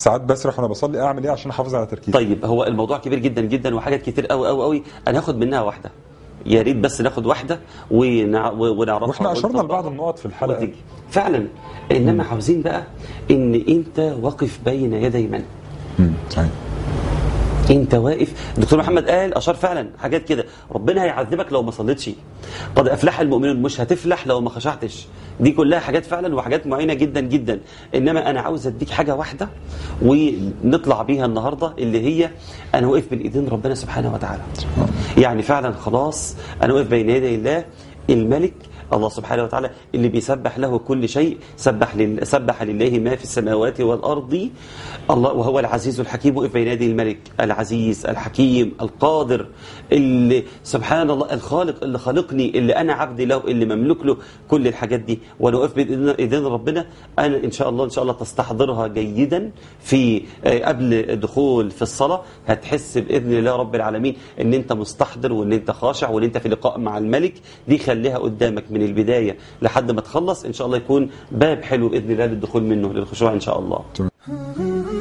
ساعات بسرح وانا بصلي، اعمل ايه عشان احافظ على تركيزي؟ طيب هو الموضوع كبير جدا جدا وحاجات كتير قوي قوي قوي، انا هاخد منها واحده، يا ريت بس ناخد واحده ونعرفها. واحنا اشرنا لبعض النقط في الحلقه وتيجي. فعلا. انما عاوزين بقى ان انت واقف بين يدي من؟ صحيح. انت واقف. الدكتور محمد قال اشار فعلا حاجات كده، ربنا هيعذبك لو ما صليتش، قد افلح المؤمنون، مش هتفلح لو ما خشعتش. دي كلها حاجات فعلا وحاجات معينه جدا جدا. انما انا عاوز اديك حاجه واحده ونطلع بيها النهارده، اللي هي انا واقف بين ايدين ربنا سبحانه وتعالى. يعني فعلا خلاص انا واقف بين يدي الله الملك، الله سبحانه وتعالى اللي بيسبح له كل شيء، سبح لله ما في السماوات والأرض، الله وهو العزيز الحكيم. وقف بين يدي الملك العزيز الحكيم القادر، اللي سبحان الله الخالق، اللي خلقني، اللي أنا عبد له، اللي مملك له كل الحاجات دي. وأنا واقف بين إيدين ربنا. أنا إن شاء الله تستحضرها جيدا في قبل الدخول في الصلاة، هتحس بإذن الله رب العالمين إن أنت مستحضر وإن أنت خاشع وإن أنت في لقاء مع الملك. دي خليها قدامك من البداية لحد ما تخلص، إن شاء الله يكون باب حلو بإذن الله للدخول منه للخشوع إن شاء الله.